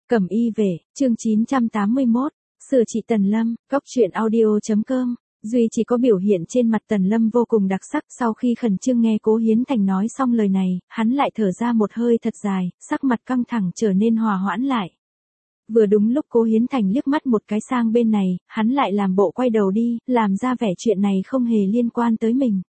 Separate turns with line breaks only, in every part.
Cẩm y về, chương 981, sửa trị Tần Lâm, góc truyện audio.com. Duy chỉ có biểu hiện trên mặt Tần Lâm vô cùng đặc sắc. Sau khi khẩn trương nghe Cố Hiến Thành nói xong lời này, hắn lại thở ra một hơi thật dài, sắc mặt căng thẳng trở nên hòa hoãn lại. Vừa đúng lúc Cố Hiến Thành liếc mắt một cái sang bên này, hắn lại làm bộ quay đầu đi, làm ra vẻ chuyện này không hề liên quan tới mình.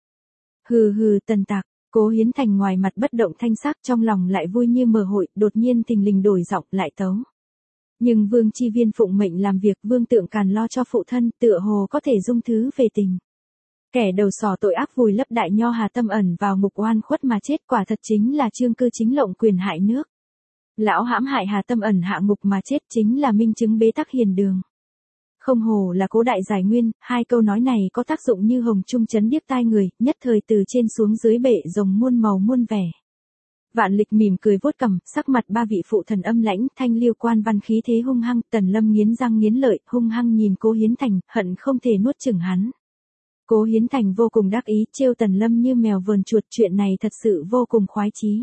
Hừ hừ Tần Tặc. Cố Hiến Thành ngoài mặt bất động thanh sắc, trong lòng lại vui như mở hội, đột nhiên thình lình đổi giọng lại tấu. Nhưng Vương Chi Viên phụng mệnh làm việc, Vương Tượng Càn lo cho phụ thân, tựa hồ có thể dung thứ về tình. Kẻ đầu sỏ tội ác vùi lấp đại nho Hà Tâm Ẩn vào ngục oan khuất mà chết, quả thật chính là Trương Cư Chính lộng quyền hại nước. Lão hãm hại Hà Tâm Ẩn hạ ngục mà chết chính là minh chứng bế tắc hiền đường. Không hồ là Cố đại giải nguyên, hai câu nói này có tác dụng như hồng trung chấn điếc tai người, nhất thời từ trên xuống dưới bệ rồng muôn màu muôn vẻ. Vạn Lịch mỉm cười vuốt cằm, sắc mặt ba vị phụ thần âm lãnh, thanh liêu quan văn khí thế hung hăng. Tần Lâm nghiến răng nghiến lợi, hung hăng nhìn Cố Hiến Thành, hận không thể nuốt chửng hắn. Cố Hiến Thành vô cùng đắc ý, trêu Tần Lâm như mèo vờn chuột, chuyện này thật sự vô cùng khoái chí.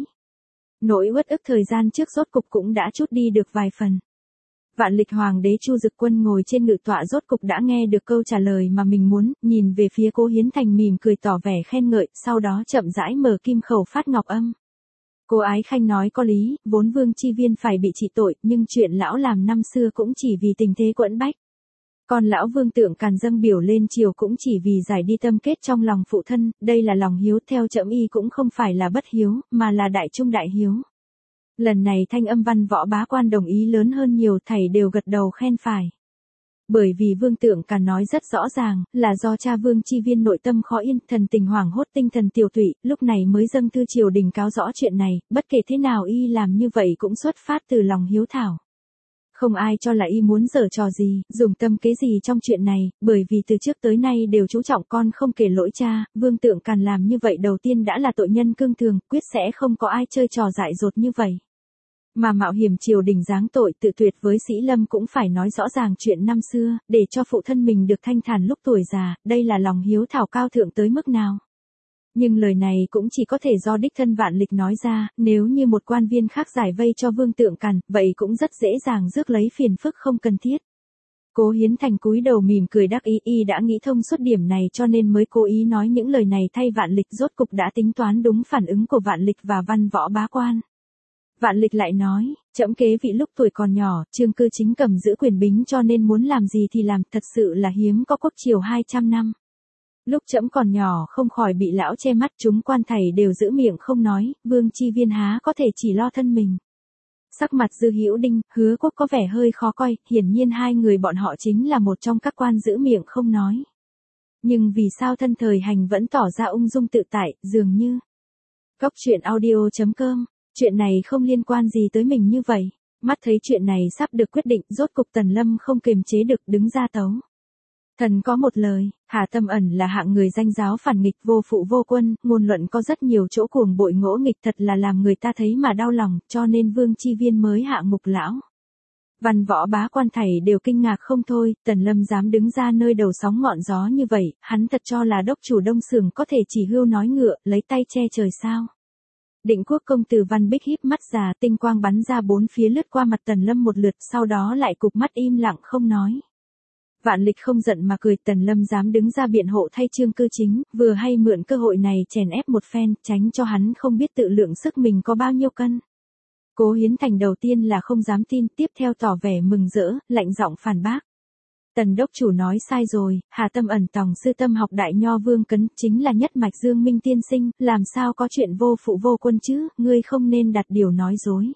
Nỗi uất ức thời gian trước rốt cục cũng đã trút đi được vài phần. Vạn Lịch Hoàng đế Chu Dực Quân ngồi trên ngự tọa rốt cục đã nghe được câu trả lời mà mình muốn, nhìn về phía Cố Hiến Thành mỉm cười tỏ vẻ khen ngợi, sau đó chậm rãi mở kim khẩu phát ngọc âm. Cô Ái Khanh nói có lý, vốn Vương Chi Viên phải bị trị tội, nhưng chuyện lão làm năm xưa cũng chỉ vì tình thế quẫn bách. Còn lão Vương Tượng Càn dâng biểu lên triều cũng chỉ vì giải đi tâm kết trong lòng phụ thân, đây là lòng hiếu, theo trẫm y cũng không phải là bất hiếu, mà là đại trung đại hiếu. Lần này thanh âm văn võ bá quan đồng ý lớn hơn nhiều, thảy đều gật đầu khen phải. Bởi vì Vương Tượng Càn nói rất rõ ràng, là do cha Vương Chi Viên nội tâm khó yên, thần tình hoảng hốt, tinh thần tiều tụy, lúc này mới dâng thư triều đình cáo rõ chuyện này, bất kể thế nào y làm như vậy cũng xuất phát từ lòng hiếu thảo. Không ai cho là y muốn giở trò gì, dùng tâm kế gì trong chuyện này, bởi vì từ trước tới nay đều chú trọng con không kể lỗi cha, Vương Tượng Càn làm như vậy đầu tiên đã là tội nhân cương thường, quyết sẽ không có ai chơi trò dại dột như vậy. Mà mạo hiểm triều đình giáng tội tự tuyệt với Sĩ Lâm cũng phải nói rõ ràng chuyện năm xưa, để cho phụ thân mình được thanh thản lúc tuổi già, đây là lòng hiếu thảo cao thượng tới mức nào. Nhưng lời này cũng chỉ có thể do đích thân Vạn Lịch nói ra, nếu như một quan viên khác giải vây cho Vương Tượng Càn, vậy cũng rất dễ dàng rước lấy phiền phức không cần thiết. Cố Hiến Thành cúi đầu mỉm cười đắc ý, y đã nghĩ thông suốt điểm này cho nên mới cố ý nói những lời này thay Vạn Lịch, rốt cục đã tính toán đúng phản ứng của Vạn Lịch và văn võ bá quan. Vạn Lịch lại nói, trẫm kế vị lúc tuổi còn nhỏ, Trương Cư Chính cầm giữ quyền bính cho nên muốn làm gì thì làm, thật sự là hiếm có quốc triều 200 năm. Lúc trẫm còn nhỏ không khỏi bị lão che mắt, chúng quan thầy đều giữ miệng không nói, Vương Chi Viên há có thể chỉ lo thân mình. Sắc mặt Dư Hữu Đinh, Hứa Quốc có vẻ hơi khó coi, hiển nhiên hai người bọn họ chính là một trong các quan giữ miệng không nói. Nhưng vì sao thân thời hành vẫn tỏ ra ung dung tự tại, dường như. Góc truyện audio.com. Chuyện này không liên quan gì tới mình như vậy. Mắt thấy chuyện này sắp được quyết định, rốt cục Tần Lâm không kiềm chế được đứng ra tấu. Thần có một lời, Hà Tâm Ẩn là hạng người danh giáo phản nghịch, vô phụ vô quân, ngôn luận có rất nhiều chỗ cuồng bội ngỗ nghịch, thật là làm người ta thấy mà đau lòng, cho nên Vương Chi Viên mới hạ ngục lão. Văn võ bá quan thảy đều kinh ngạc không thôi, Tần Lâm dám đứng ra nơi đầu sóng ngọn gió như vậy, hắn thật cho là đốc chủ Đông Xưởng có thể chỉ hưu nói ngựa, lấy tay che trời sao. Định Quốc công tử Văn Bích híp mắt già, tinh quang bắn ra bốn phía lướt qua mặt Tần Lâm một lượt, sau đó lại cụp mắt im lặng không nói. Vạn Lịch không giận mà cười, Tần Lâm dám đứng ra biện hộ thay Trương Cư Chính, vừa hay mượn cơ hội này chèn ép một phen, tránh cho hắn không biết tự lượng sức mình có bao nhiêu cân. Cố Hiến Thành đầu tiên là không dám tin, tiếp theo tỏ vẻ mừng rỡ, lạnh giọng phản bác. Tần đốc chủ nói sai rồi, Hà Tâm Ẩn tòng sư tâm học đại nho Vương Cấn, chính là nhất mạch Dương Minh tiên sinh, làm sao có chuyện vô phụ vô quân chứ, ngươi không nên đặt điều nói dối.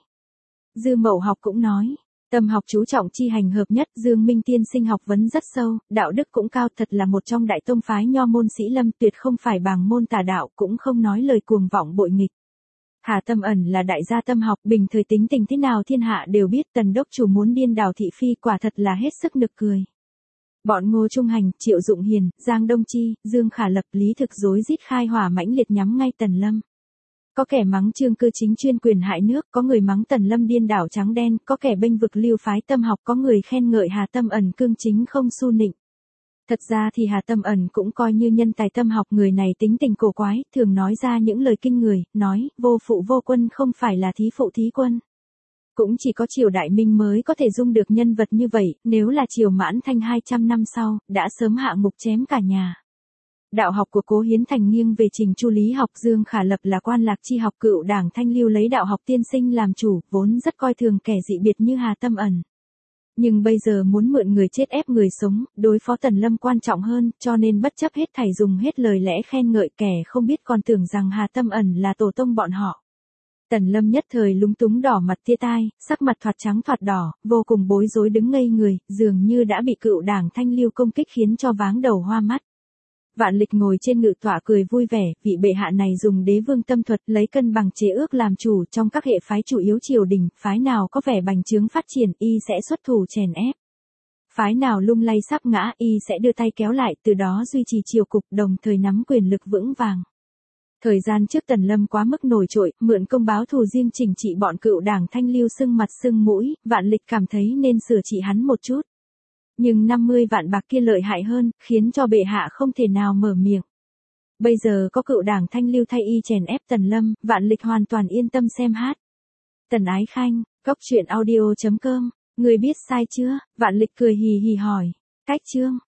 Dư Mậu Học cũng nói, tâm học chú trọng chi hành hợp nhất, Dương Minh tiên sinh học vấn rất sâu, đạo đức cũng cao, thật là một trong đại tông phái nho môn Sĩ Lâm, tuyệt không phải bàng môn tà đạo, cũng không nói lời cuồng vọng bội nghịch. Hà Tâm Ẩn là đại gia tâm học, bình thời tính tình thế nào thiên hạ đều biết, Tần đốc chủ muốn điên đảo thị phi quả thật là hết sức nực cười. Bọn Ngô Trung Hành, Triệu Dụng Hiền, Giang Đông Chi, Dương Khả Lập, Lý Thực rối rít khai hỏa mãnh liệt nhắm ngay Tần Lâm. Có kẻ mắng Trương Cư Chính chuyên quyền hại nước, có người mắng Tần Lâm điên đảo trắng đen, có kẻ bênh vực lưu phái tâm học, có người khen ngợi Hà Tâm Ẩn cương chính không su nịnh. Thật ra thì Hà Tâm Ẩn cũng coi như nhân tài tâm học, người này tính tình cổ quái, thường nói ra những lời kinh người, nói, vô phụ vô quân không phải là thí phụ thí quân. Cũng chỉ có triều Đại Minh mới có thể dung được nhân vật như vậy, nếu là triều Mãn Thanh 200 năm sau, đã sớm hạ ngục chém cả nhà. Đạo học của Cố Hiến Thành nghiêng về trình chu lý học, Dương Khả Lập là quan lạc chi học, cựu đảng Thanh Lưu lấy đạo học tiên sinh làm chủ, vốn rất coi thường kẻ dị biệt như Hà Tâm Ẩn. Nhưng bây giờ muốn mượn người chết ép người sống, đối phó Tần Lâm quan trọng hơn, cho nên bất chấp hết thảy dùng hết lời lẽ khen ngợi, kẻ không biết còn tưởng rằng Hà Tâm Ẩn là tổ tông bọn họ. Tần Lâm nhất thời lúng túng, đỏ mặt tia tai, sắc mặt thoạt trắng thoạt đỏ, vô cùng bối rối đứng ngây người, dường như đã bị cựu đảng Thanh Lưu công kích khiến cho váng đầu hoa mắt. Vạn Lịch ngồi trên ngự tọa cười vui vẻ, vị bệ hạ này dùng đế vương tâm thuật lấy cân bằng chế ước làm chủ, trong các hệ phái chủ yếu triều đình, phái nào có vẻ bành trướng phát triển, y sẽ xuất thủ chèn ép. Phái nào lung lay sắp ngã, y sẽ đưa tay kéo lại, từ đó duy trì triều cục, đồng thời nắm quyền lực vững vàng. Thời gian trước Tần Lâm quá mức nổi trội, mượn công báo thù riêng chỉnh trị bọn cựu đảng Thanh Lưu sưng mặt sưng mũi, Vạn Lịch cảm thấy nên sửa trị hắn một chút. Nhưng 50 vạn bạc kia lợi hại hơn, khiến cho bệ hạ không thể nào mở miệng. Bây giờ có cựu đảng Thanh Lưu thay y chèn ép Tần Lâm, Vạn Lịch hoàn toàn yên tâm xem hát. Tần Ái Khanh, coctruyện audio.com, người biết sai chưa? Vạn Lịch cười hì hì hỏi. Cách chương.